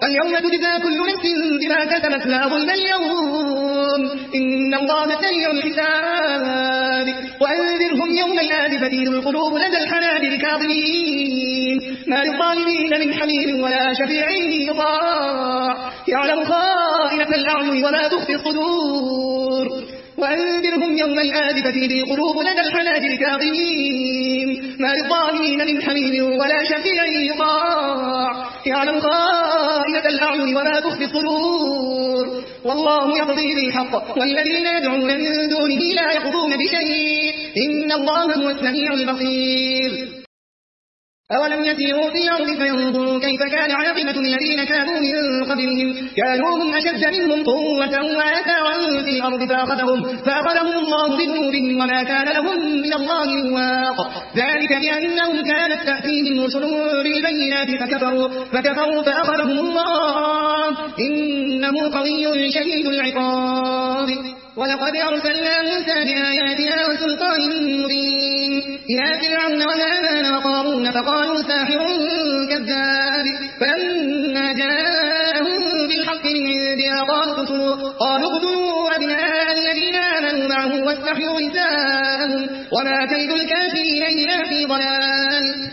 اليوم تجزى كل نفس بما كسبت لا ظلم اليوم إن الله سريع الحساب وأنذرهم يوم الآزفة إذ القلوب لدى الحناجر كاظمين ما للظالمين من حميم ولا شفيع يطاع يعلم خائنة الأعين وما تخفي الصدور وأنذرهم يوم الآزفة إذ القلوب لدى الحناجر كاظمين ما للظالمين من حميم ولا شفيع يطاع يعلم خائنة الأعين وما تخفي الصدور والله يقضي بالحق والذين يدعون من دونه لا يقضون بشيء إن الله هو السميع البصير أولم يسيروا في الأرض فينظروا كيف كان عاقبة الذين كانوا من قبلهم كانوا هم أشد منهم قوة وآثارا في الأرض فأخذهم الله بذنوبهم وما كان لهم من الله من واق ذلك بأنهم كانت تأتيهم رسل بالبينات فكفروا فأخذهم الله إنه قوي شديد العقاب ولقد أرسلنا موسى بآياتنا وسلطان مبين إلى فرعون وهامان وقارون فقالوا ساحر كذاب فلما جاءهم بالحق من عندنا قالوا اقتلوا أبناء الذين آمنوا معه واستحيوا نساءهم وما كيد الكافرين إلا في ضلال